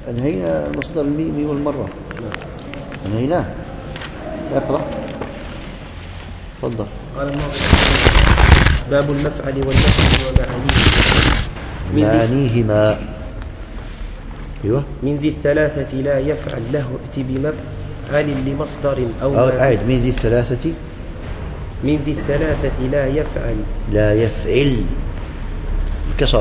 أنهينا المصدر الميمي والمرة. أنهيناه. اقرأ. تفضل. قال باب المفعل والمفعل ومعانيهما. أيوة. من ذي الثلاثة لا يفعل له ائت بمفعل لمصدر أو أعد. من ذي الثلاثة. من ذي الثلاثة لا يفعل كسر.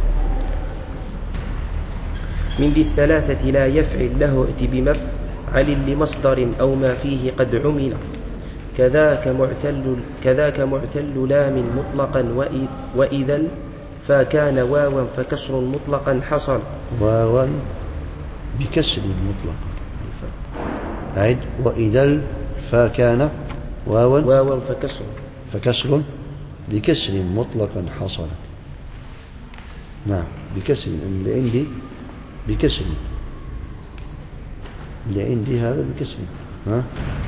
من ذي الثلاثة لا يفعل له ائت بمفعل لمصدر أو ما فيه قد عمل كذاك معتل لام مطلقا وإذا فكان واوا فكسر مطلقا حصل. واوا بكسر مطلق. أعد. وإذا فكان واوا فكسر بكسر مطلقا حصل. نعم بكسر. اللي عندي بكسر. اللي عندي هذا بكسر. ها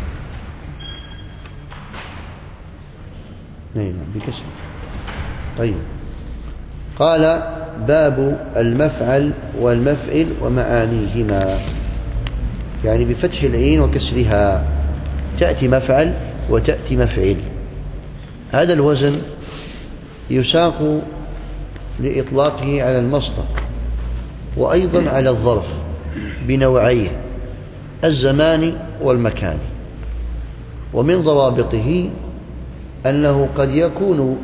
نعم بكسر. طيب. قال باب المفعل والمفعل ومعانيهما، يعني بفتح العين وكسرها تأتي مفعل وتأتي مفعل. هذا الوزن يساق لإطلاقه على المصدر وأيضا على الظرف بنوعيه الزمان والمكان. ومن ضوابطه أنه قد يكون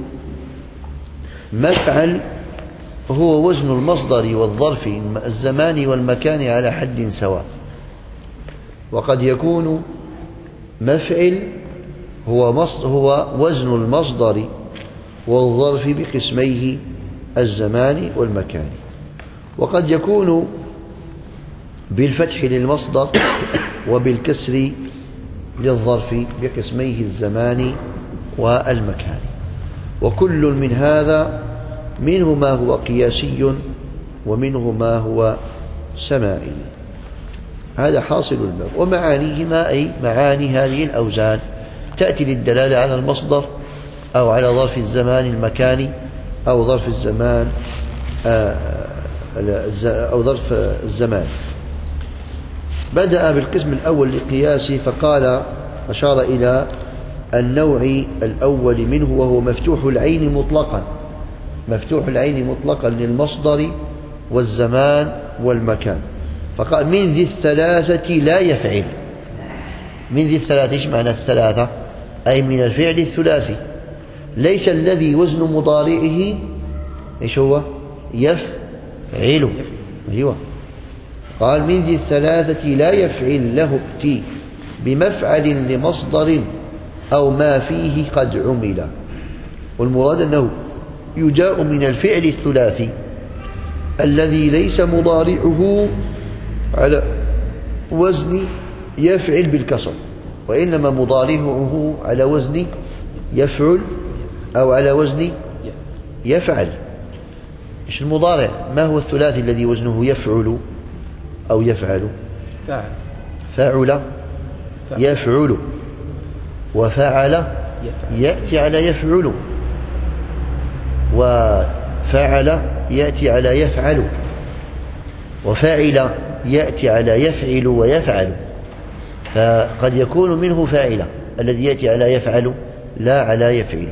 مفعل هو وزن المصدر والظرف الزمان والمكان على حد سواء، وقد يكون مفعل هو وزن المصدر والظرف بقسميه الزمان والمكان، وقد يكون بالفتح للمصدر وبالكسر للظرف بقسميه الزمان والمكان. وكل من هذا منه ما هو قياسي ومنه ما هو سمائي. هذا حاصل الباب. ومعانيهما أي معاني هذه الأوزان تأتي للدلالة على المصدر أو على ظرف الزمان المكاني أو ظرف الزمان أو ظرف الزمان. بدأ بالقسم الأول لقياسه فقال أشار إلى النوع الأول منه وهو مفتوح العين مطلقا. مفتوح العين مطلقا للمصدر والزمان والمكان. فقال من ذي الثلاثة لا يفعل. من ذي الثلاثة إيش معنى الثلاثة؟ أي من الفعل الثلاثي، ليس الذي وزن مضارعه إيش هو؟ يفعل. أيوة. قال من ذي الثلاثة لا يفعل له ائت بمفعل لمصدر أو ما فيه قد عمل. والمراد أنه يجاء من الفعل الثلاثي الذي ليس مضارعه على وزن يفعل بالكسر، وإنما مضارعه على وزن يفعل أو على وزن يفعل. إيش المضارع؟ ما هو الثلاثي الذي وزنه يفعل أو يفعل؟ فعل يفعل، وفعل يأتي على يفعل، وفعل يأتي على يفعل، وفاعل يأتي على يفعل ويفعل. فقد يكون منه فاعل الذي يأتي على يفعل لا على يفعل.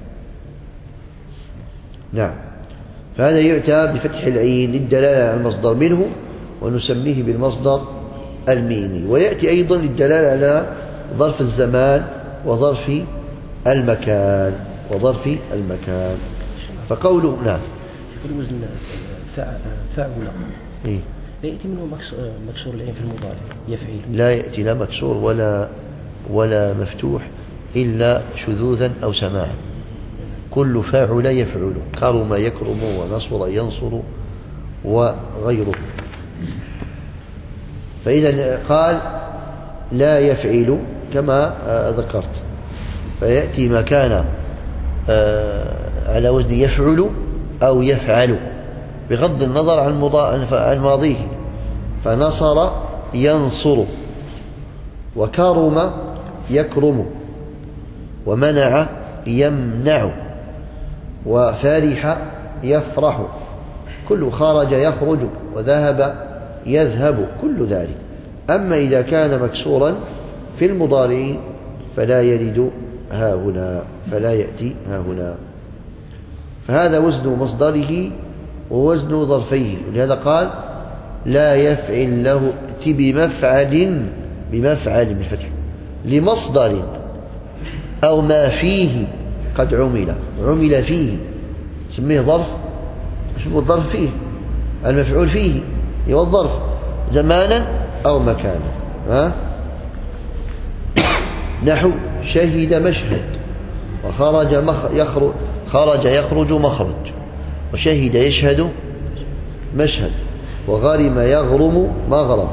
نعم. فهذا يؤتى بفتح العين للدلالة على المصدر منه ونسميه بالمصدر الميمي. ويأتي أيضا للدلالة على ظرف الزمان وظرف المكان فقوله نعم يقول وزن فاعل إيه؟ لا يأتي منه مكسور العين في المضارع يفعل. لا يأتي لا مكسور ولا مفتوح إلا شذوذا أو سماعا. كل فاعل يفعل، كرم يكرم ونصر ينصر وغيره. فإذا قال لا يفعل كما ذكرت، فيأتي مكان على وزن يفعل أو يفعل بغض النظر عن ماضيه. فنصر ينصر، وكرم يكرم، ومنع يمنع، وفرح يفرح. كل خرج يخرج، وذهب يذهب كل ذلك. أما إذا كان مكسورا في المضارع فلا يرد ها هنا، فلا يأتي ها هنا. فهذا وزن مصدره ووزن ظرفيه، ولهذا قال لا يفعل له ائت بمفعل بالفتح لمصدر أو ما فيه قد عمل فيه، سميه ظرف. شو الظرف فيه؟ المفعول فيه هو الظرف زمانا أو مكانا. نحو شهد مشهد، خرج يخرج مخرج، وشهد يشهد مشهد، وغرم يغرم مغرم،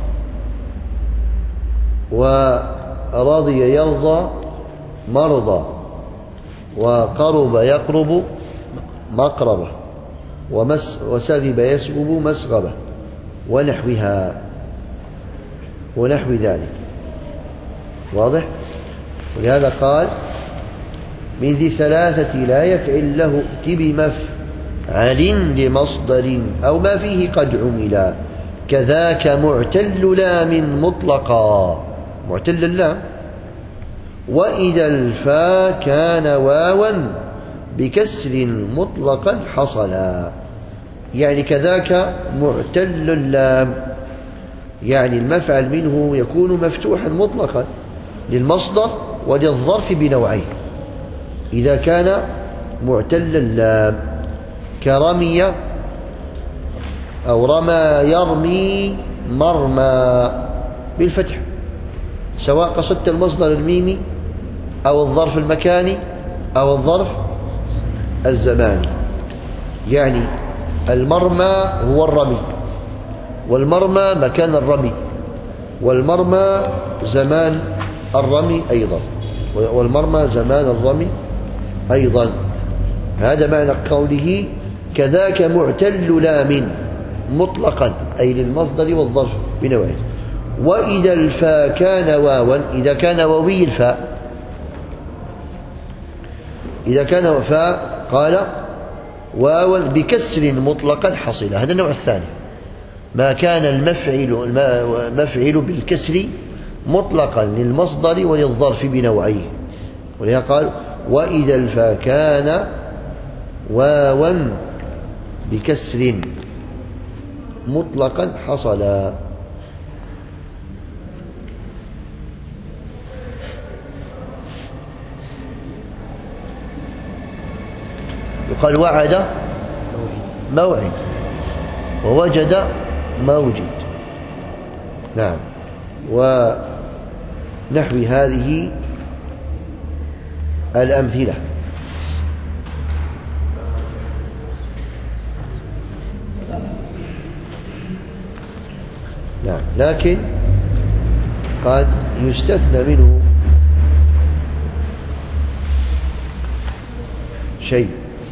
ورضي يرضى مرضى، وقرب يقرب مقربة، وسغب يسغب مسغبة، ونحو ذلك. واضح؟ ولهذا قال من ذي ثلاثة لا يفعل له ائت بمفعل لمصدر أو ما فيه قد عمل، كذاك معتل لام مطلقا، معتل اللام، وإذا الفا كان واوا بكسر مطلقا حصلا. يعني كذاك معتل اللام، يعني المفعل منه يكون مفتوحا مطلقا للمصدر وللظرف بنوعين إذا كان معتل اللام، كرمي أو رمى يرمي مرمى بالفتح، سواء قصدت المصدر الميمي أو الظرف المكاني أو الظرف الزماني. يعني المرمى هو الرمي، والمرمى مكان الرمي، والمرمى زمان الرمي أيضا، والمرمى زمان الرمي أيضا. هذا معنى قوله كذاك معتل لام مطلقا، أي للمصدر والظرف بنوعين. وإذا الفا كان واوا، إذا كان واوي الفاء، إذا كان فاء قال واوا بكسر مطلقا حصل، هذا النوع الثاني. ما كان المفعل بالكسر مطلقا للمصدر وللظرف بنوعيه، ولهذا قال وإذا الفا كان واوا بكسر مطلقا حصلا. يقال وعد موعد، ووجد موجد. نعم. ونحو هذه الأمثلة. نعم. لكن قد يستثنى منه شيء،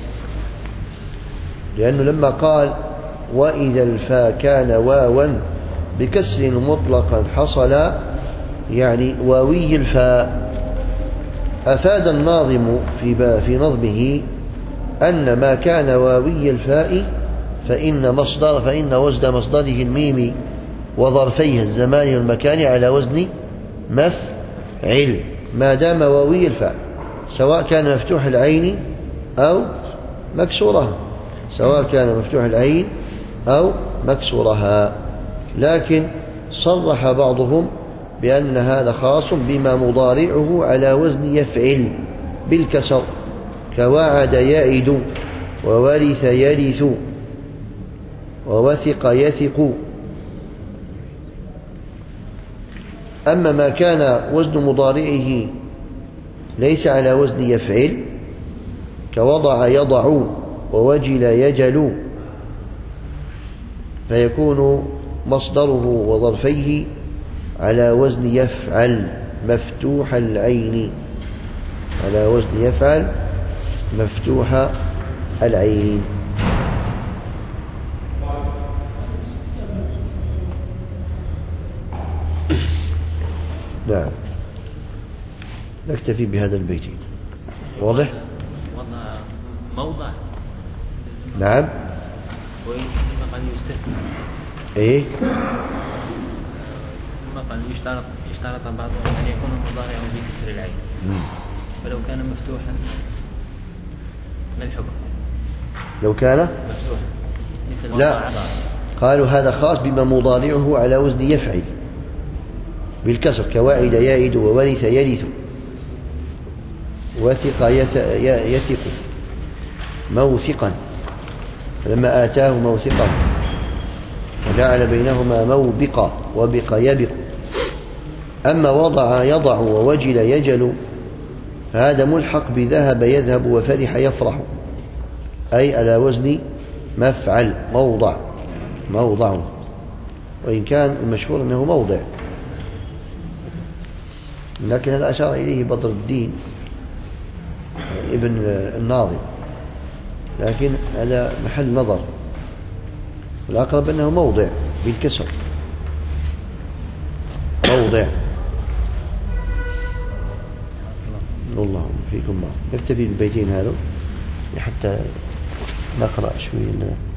لأنه لما قال وإذا الفا كان واوا بكسر مطلقا حصل، يعني واوي الفاء، أفاد الناظم في نظمه أن ما كان واوي الفاء فإن وزن مصدره الميم وظرفيه الزمان والمكان على وزن مفعل، ما دام واوي الفاء، سواء كان مفتوح العين أو مكسورها، سواء كان مفتوح العين أو مكسورها. لكن صرح بعضهم بأن هذا خاص بما مضارعه على وزن يفعل بالكسر، كوعد يعد، وورث يرث، ووثق يثق. أما ما كان وزن مضارعه ليس على وزن يفعل، كوضع يضع، ووجل يجل، فيكون مصدره وظرفيه على وزن يفعل مفتوح العين، على وزن يفعل مفتوح العين. نعم. نكتفي بهذا البيت. واضح؟ موضع. نعم. وإنما قد يستثنى. إيه؟ ما قال يشترط بعضهم أن يكون المضارع بكسر العين، ولو كان مفتوحا ما الحكم؟ لو كان مفتوحا مثل لا، وضع. قالوا هذا خاص بما مضارعه على وزن يفعل بالكسر، كواعد يائد وورث يرث، وثق يثق، موثقا، فلما آتاه موثقا وجعل بينهما موبقا، وبق يبق. أما وضع يضع ووجل يجل فهذا ملحق بذهب يذهب وفرح يفرح، أي على وزن مفعل، موضع، وإن كان المشهور أنه موضع، لكن هذا أشار إليه بدر الدين ابن الناظم، لكن هذا محل نظر، والأقرب أنه موضع بالكسر، موضع. والله فيكم ما نكتفي بالبيتين هذا حتى نقرأ شوي